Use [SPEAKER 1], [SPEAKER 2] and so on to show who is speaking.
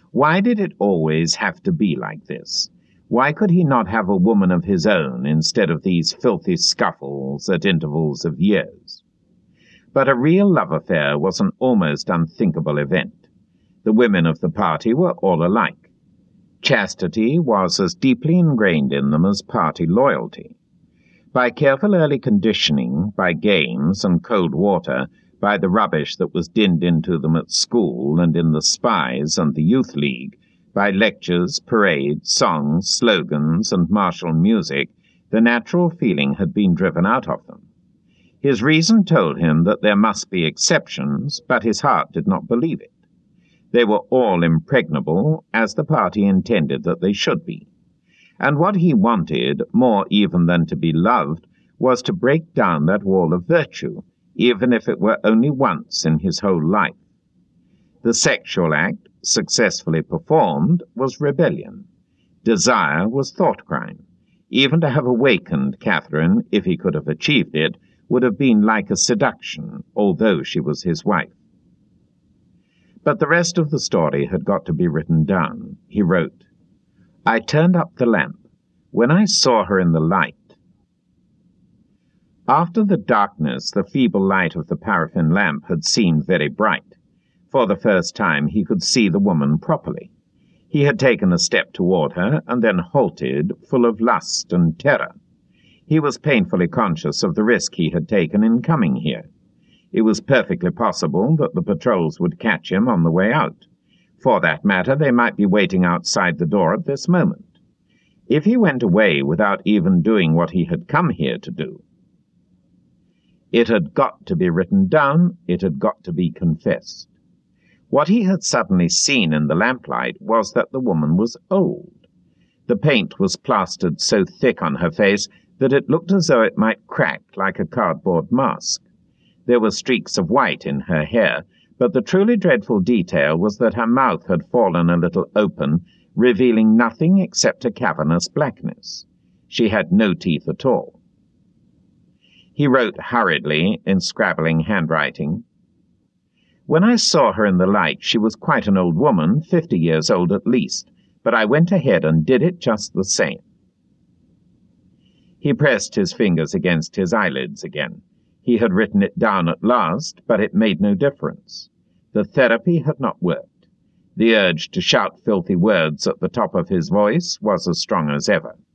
[SPEAKER 1] Why did it always have to be like this? Why could he not have a woman of his own instead of these filthy scuffles at intervals of years? But a real love affair was an almost unthinkable event. The women of the party were all alike. Chastity was as deeply ingrained in them as party loyalty. By careful early conditioning, by games and cold water, by the rubbish that was dinned into them at school and in the spies and the youth league, by lectures, parades, songs, slogans, and martial music, the natural feeling had been driven out of them. His reason told him that there must be exceptions, but his heart did not believe it. They were all impregnable, as the party intended that they should be. And what he wanted, more even than to be loved, was to break down that wall of virtue, even if it were only once in his whole life. The sexual act, successfully performed, was rebellion. Desire was thought crime. Even to have awakened Catherine, if he could have achieved it, would have been like a seduction, although she was his wife. But the rest of the story had got to be written down. He wrote, "I turned up the lamp. When I saw her in the light..." After the darkness, the feeble light of the paraffin lamp had seemed very bright. For the first time he could see the woman properly. He had taken a step toward her, and then halted, full of lust and terror. He was painfully conscious of the risk he had taken in coming here. It was perfectly possible that the patrols would catch him on the way out. For that matter, they might be waiting outside the door at this moment. If he went away without even doing what he had come here to do, it had got to be written down, it had got to be confessed. What he had suddenly seen in the lamplight was that the woman was old. The paint was plastered so thick on her face that it looked as though it might crack like a cardboard mask. There were streaks of white in her hair, but the truly dreadful detail was that her mouth had fallen a little open, revealing nothing except a cavernous blackness. She had no teeth at all. He wrote hurriedly, in scrabbling handwriting, "When I saw her in the light, she was quite an old woman, 50 years old at least, but I went ahead and did it just the same." He pressed his fingers against his eyelids again. He had written it down at last, but it made no difference. The therapy had not worked. The urge to shout filthy words at the top of his voice was as strong as ever.